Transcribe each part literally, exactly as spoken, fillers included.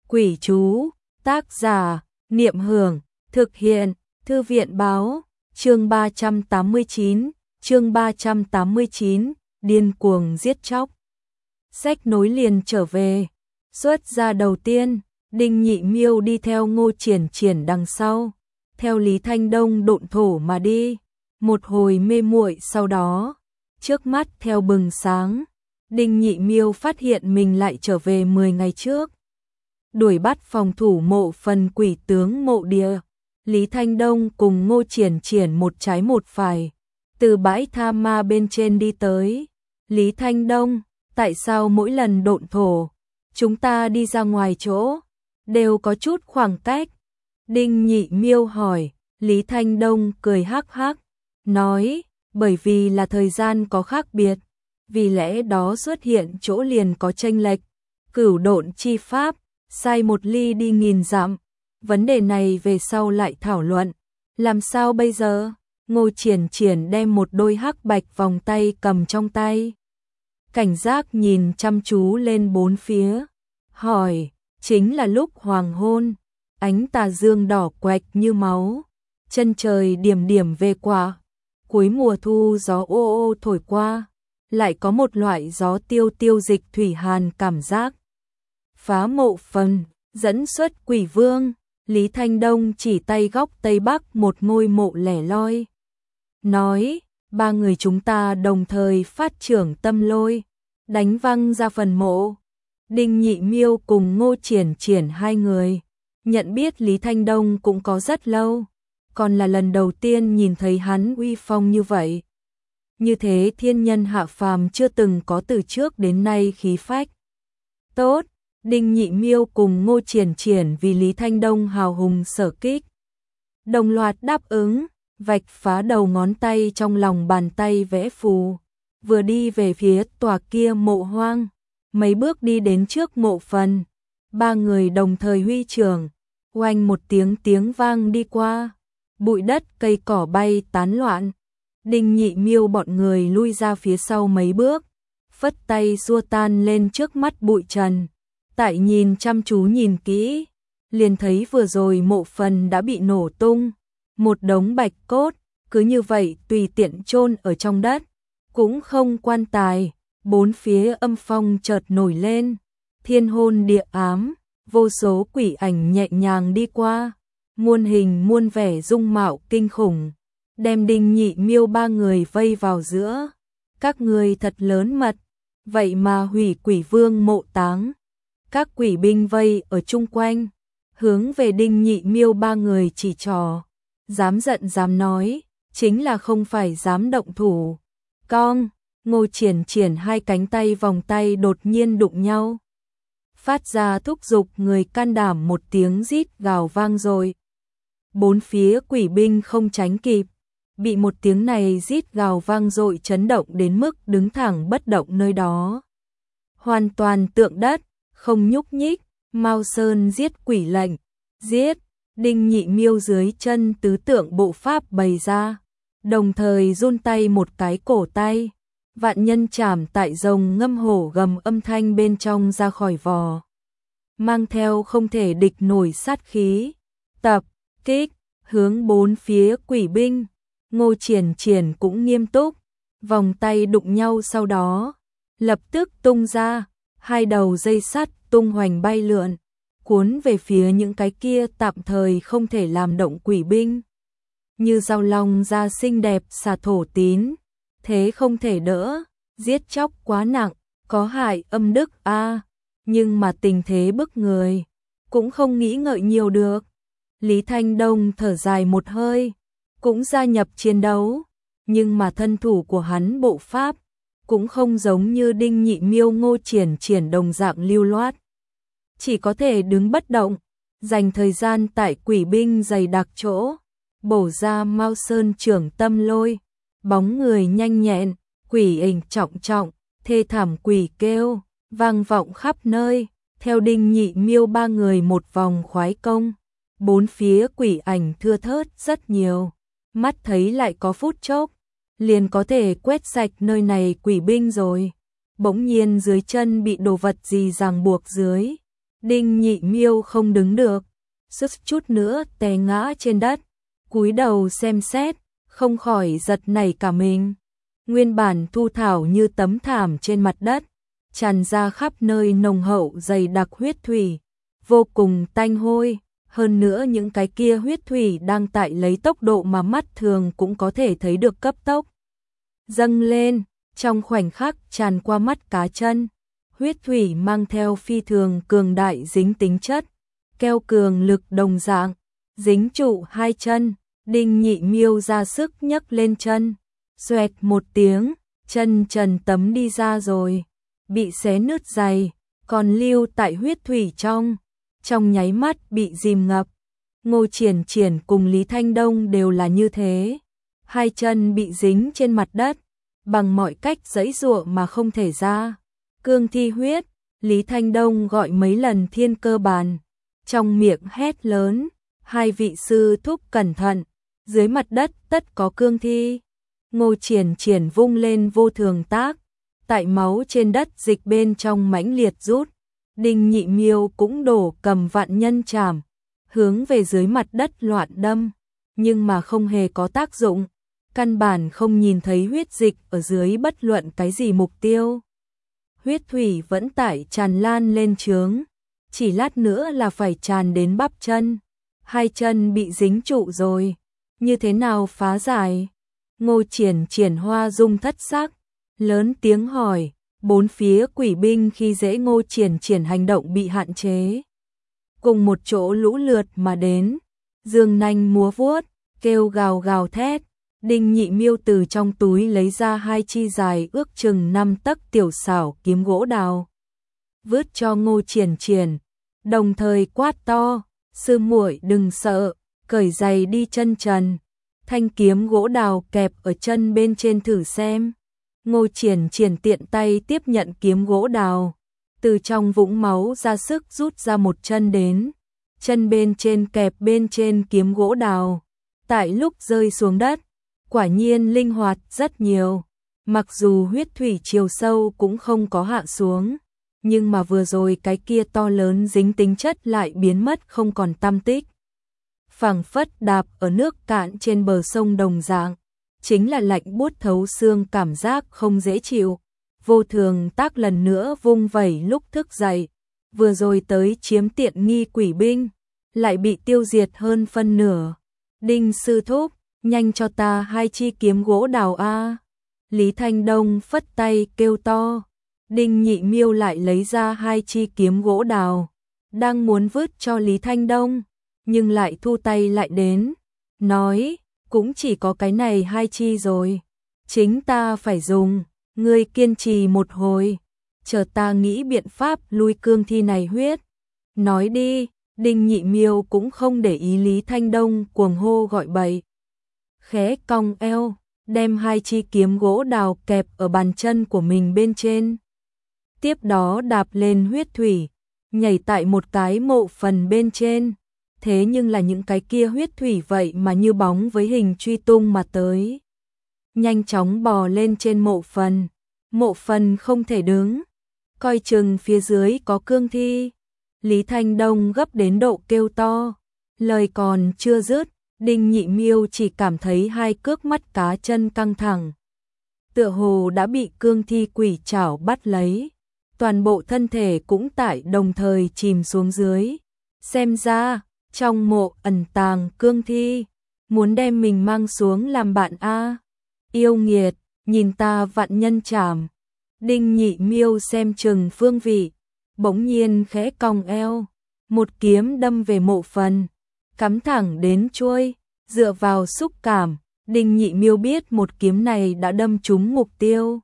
Quỷ chú, tác giả, Niệm Hưởng, thực hiện, Thư viện báo, chương ba trăm tám mươi chín, chương ba trăm tám mươi chín, điên cuồng giết chóc. Sách nối liền trở về, xuất ra đầu tiên, Đinh Nhị Miêu đi theo Ngô Triển Triển đằng sau, theo Lý Thanh Đông độn thổ mà đi, một hồi mê muội sau đó, trước mắt theo bừng sáng, Đinh Nhị Miêu phát hiện mình lại trở về mười ngày trước. Đuổi bắt phòng thủ mộ phần quỷ tướng Mộ Địa, Lý Thanh Đông cùng Ngô Triển Triển một trái một phải, từ bãi tha ma bên trên đi tới. Lý Thanh Đông, tại sao mỗi lần độn thổ, chúng ta đi ra ngoài chỗ, đều có chút khoảng cách? Đinh Nhị Miêu hỏi, Lý Thanh Đông cười hắc hắc, nói, bởi vì là thời gian có khác biệt, vì lẽ đó xuất hiện chỗ liền có chênh lệch, cửu độn chi pháp, sai một ly đi nghìn dặm, vấn đề này về sau lại thảo luận, làm sao bây giờ? Ngô Triển Triển đem một đôi hắc bạch vòng tay cầm trong tay, cảnh giác nhìn chăm chú lên bốn phía, hỏi, chính là lúc hoàng hôn, ánh tà dương đỏ quạch như máu, chân trời điểm điểm về quả, cuối mùa thu gió ô ô thổi qua, lại có một loại gió tiêu tiêu dịch thủy hàn cảm giác. Phá mộ phần, dẫn xuất quỷ vương, Lý Thanh Đông chỉ tay góc tây bắc một ngôi mộ lẻ loi, nói, ba người chúng ta đồng thời phát trưởng tâm lôi, đánh văng ra phần mộ. Đinh Nhị Miêu cùng Ngô Triển Triển hai người, nhận biết Lý Thanh Đông cũng có rất lâu, còn là lần đầu tiên nhìn thấy hắn uy phong như vậy. Như thế thiên nhân hạ phàm chưa từng có từ trước đến nay khí phách. Tốt, Đinh Nhị Miêu cùng Ngô Triển Triển vì Lý Thanh Đông hào hùng sở kích, đồng loạt đáp ứng, vạch phá đầu ngón tay trong lòng bàn tay vẽ phù, vừa đi về phía tòa kia mộ hoang, mấy bước đi đến trước mộ phần, ba người đồng thời huy trưởng, oanh một tiếng tiếng vang đi qua, bụi đất cây cỏ bay tán loạn. Đinh Nhị Miêu bọn người lui ra phía sau mấy bước, phất tay xua tan lên trước mắt bụi trần. Tại nhìn chăm chú nhìn kỹ, liền thấy vừa rồi mộ phần đã bị nổ tung, một đống bạch cốt, cứ như vậy tùy tiện chôn ở trong đất, cũng không quan tài, bốn phía âm phong chợt nổi lên, thiên hôn địa ám, vô số quỷ ảnh nhẹ nhàng đi qua, muôn hình muôn vẻ dung mạo kinh khủng, đem Đinh Nhị Miêu ba người vây vào giữa. Các người thật lớn mật, vậy mà hủy quỷ vương mộ táng. Các quỷ binh vây ở chung quanh, hướng về Đinh Nhị Miêu ba người chỉ trò, dám giận dám nói, chính là không phải dám động thủ. Cong, Ngô Triển Triển hai cánh tay vòng tay đột nhiên đụng nhau, phát ra thúc giục người can đảm một tiếng rít gào vang rồi. Bốn phía quỷ binh không tránh kịp, bị một tiếng này rít gào vang dội chấn động đến mức đứng thẳng bất động nơi đó, hoàn toàn tượng đất, không nhúc nhích. Mao Sơn giết quỷ lệnh, giết. Đinh Nhị Miêu dưới chân tứ tượng bộ pháp bày ra, đồng thời run tay một cái cổ tay, vạn nhân chảm tại rồng ngâm hổ gầm âm thanh bên trong ra khỏi vò, mang theo không thể địch nổi sát khí, tập kích hướng bốn phía quỷ binh. Ngô Triển Triển cũng nghiêm túc, vòng tay đụng nhau sau đó, lập tức tung ra, hai đầu dây sắt tung hoành bay lượn, cuốn về phía những cái kia tạm thời không thể làm động quỷ binh. Như dao long da xinh đẹp xà thổ tín, thế không thể đỡ, giết chóc quá nặng, có hại âm đức a, à, nhưng mà tình thế bức người, cũng không nghĩ ngợi nhiều được. Lý Thanh Đông thở dài một hơi, cũng gia nhập chiến đấu, nhưng mà thân thủ của hắn bộ pháp cũng không giống như Đinh Nhị Miêu Ngô Triển Triển đồng dạng lưu loát, chỉ có thể đứng bất động, dành thời gian tại quỷ binh dày đặc chỗ, bổ ra Mao Sơn trưởng tâm lôi, bóng người nhanh nhẹn, quỷ ảnh trọng trọng, thê thảm quỷ kêu, vang vọng khắp nơi, theo Đinh Nhị Miêu ba người một vòng khoái công, bốn phía quỷ ảnh thưa thớt rất nhiều, mắt thấy lại có phút chốc, liền có thể quét sạch nơi này quỷ binh rồi. Bỗng nhiên dưới chân bị đồ vật gì ràng buộc dưới, Đinh Nhị Miêu không đứng được, suýt chút nữa té ngã trên đất, cúi đầu xem xét, không khỏi giật nảy cả mình. Nguyên bản thu thảo như tấm thảm trên mặt đất, tràn ra khắp nơi nồng hậu dày đặc huyết thủy, vô cùng tanh hôi. Hơn nữa những cái kia huyết thủy đang tại lấy tốc độ mà mắt thường cũng có thể thấy được cấp tốc dâng lên, trong khoảnh khắc tràn qua mắt cá chân. Huyết thủy mang theo phi thường cường đại dính tính chất, keo cường lực đồng dạng, dính trụ hai chân. Đinh Nhị Miêu ra sức nhấc lên chân, xoẹt một tiếng, chân trần tấm đi ra rồi, bị xé nứt dày, còn lưu tại huyết thủy trong, trong nháy mắt bị dìm ngập. Ngô Triển Triển cùng Lý Thanh Đông đều là như thế, hai chân bị dính trên mặt đất, bằng mọi cách giãy giụa mà không thể ra. Cương thi huyết, Lý Thanh Đông gọi mấy lần thiên cơ bàn, trong miệng hét lớn, hai vị sư thúc cẩn thận, dưới mặt đất tất có cương thi. Ngô Triển Triển vung lên vô thường tác, tại máu trên đất dịch bên trong mãnh liệt rút. Đinh Nhị Miêu cũng đổ cầm vạn nhân trảm, hướng về dưới mặt đất loạn đâm, nhưng mà không hề có tác dụng, căn bản không nhìn thấy huyết dịch ở dưới bất luận cái gì mục tiêu. Huyết thủy vẫn tải tràn lan lên trướng, chỉ lát nữa là phải tràn đến bắp chân, hai chân bị dính trụ rồi, như thế nào phá giải? Ngô Triển Triển hoa dung thất sắc, lớn tiếng hỏi. Bốn phía quỷ binh khi dễ Ngô Triển Triển hành động bị hạn chế, cùng một chỗ lũ lượt mà đến, dương nanh múa vuốt, kêu gào gào thét. Đinh Nhị Miêu từ trong túi lấy ra hai chi dài ước chừng năm tấc tiểu xảo kiếm gỗ đào, vứt cho Ngô Triển Triển, đồng thời quát to, sư muội đừng sợ, cởi giày đi chân trần, thanh kiếm gỗ đào kẹp ở chân bên trên thử xem. Ngô Triển Triển tiện tay tiếp nhận kiếm gỗ đào, từ trong vũng máu ra sức rút ra một chân đến, chân bên trên kẹp bên trên kiếm gỗ đào, tại lúc rơi xuống đất, quả nhiên linh hoạt rất nhiều, mặc dù huyết thủy chiều sâu cũng không có hạ xuống, nhưng mà vừa rồi cái kia to lớn dính tính chất lại biến mất không còn tăm tích. Phảng phất đạp ở nước cạn trên bờ sông đồng dạng, chính là lạnh buốt thấu xương, cảm giác không dễ chịu. Vô thường tác lần nữa vung vẩy lúc thức dậy, vừa rồi tới chiếm tiện nghi quỷ binh, lại bị tiêu diệt hơn phân nửa. Đinh sư thúc, nhanh cho ta hai chi kiếm gỗ đào a. Lý Thanh Đông phất tay kêu to. Đinh Nhị Miêu lại lấy ra hai chi kiếm gỗ đào, đang muốn vứt cho Lý Thanh Đông, nhưng lại thu tay lại đến, nói, cũng chỉ có cái này hai chi rồi, chính ta phải dùng, ngươi kiên trì một hồi, chờ ta nghĩ biện pháp lui cương thi này huyết. Nói đi. Đinh Nhị Miêu cũng không để ý Lý Thanh Đông cuồng hô gọi bậy, khẽ cong eo, đem hai chi kiếm gỗ đào kẹp ở bàn chân của mình bên trên, tiếp đó đạp lên huyết thủy, nhảy tại một cái mộ phần bên trên. Thế nhưng là những cái kia huyết thủy vậy mà như bóng với hình truy tung mà tới, nhanh chóng bò lên trên mộ phần. Mộ phần không thể đứng, coi chừng phía dưới có cương thi. Lý Thanh Đông gấp đến độ kêu to, lời còn chưa dứt, Đinh Nhị Miêu chỉ cảm thấy hai cước mắt cá chân căng thẳng, tựa hồ đã bị cương thi quỷ chảo bắt lấy, toàn bộ thân thể cũng tại đồng thời chìm xuống dưới. Xem ra trong mộ ẩn tàng cương thi, muốn đem mình mang xuống làm bạn a. Yêu nghiệt, nhìn ta vạn nhân trảm. Đinh Nhị Miêu xem chừng phương vị, bỗng nhiên khẽ cong eo, một kiếm đâm về mộ phần, cắm thẳng đến chuôi. Dựa vào xúc cảm, Đinh Nhị Miêu biết một kiếm này đã đâm trúng mục tiêu.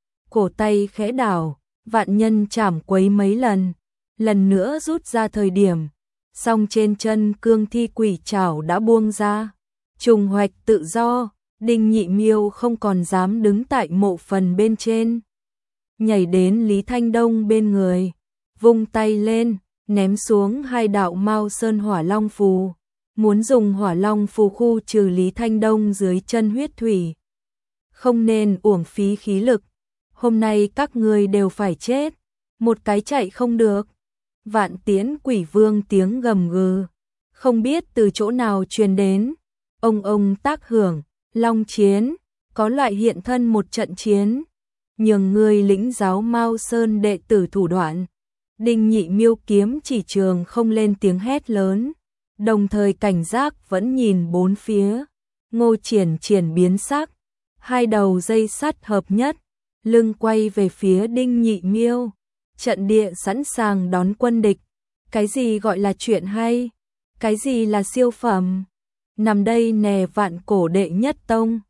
Cổ tay khẽ đảo, vạn nhân trảm quấy mấy lần, lần nữa rút ra thời điểm, song trên chân cương thi quỷ chảo đã buông ra, trùng hoạch tự do. Đinh Nhị Miêu không còn dám đứng tại mộ phần bên trên, nhảy đến Lý Thanh Đông bên người, vung tay lên, ném xuống hai đạo Mao Sơn Hỏa Long phù, muốn dùng Hỏa Long phù khu trừ Lý Thanh Đông dưới chân huyết thủy. Không nên uổng phí khí lực, hôm nay các ngươi đều phải chết, một cái chạy không được. Vạn Tiễn Quỷ Vương tiếng gầm gừ, không biết từ chỗ nào truyền đến. Ông ông tác hưởng, long chiến, có loại hiện thân một trận chiến. Nhường ngươi lĩnh giáo Mao Sơn đệ tử thủ đoạn. Đinh Nhị Miêu kiếm chỉ trường không lên tiếng hét lớn, đồng thời cảnh giác vẫn nhìn bốn phía. Ngô Triển Triển biến sắc, hai đầu dây sắt hợp nhất, lưng quay về phía Đinh Nhị Miêu. Trận địa sẵn sàng đón quân địch. Cái gì gọi là chuyện hay? Cái gì là siêu phẩm? Nằm đây nè, vạn cổ đệ nhất tông.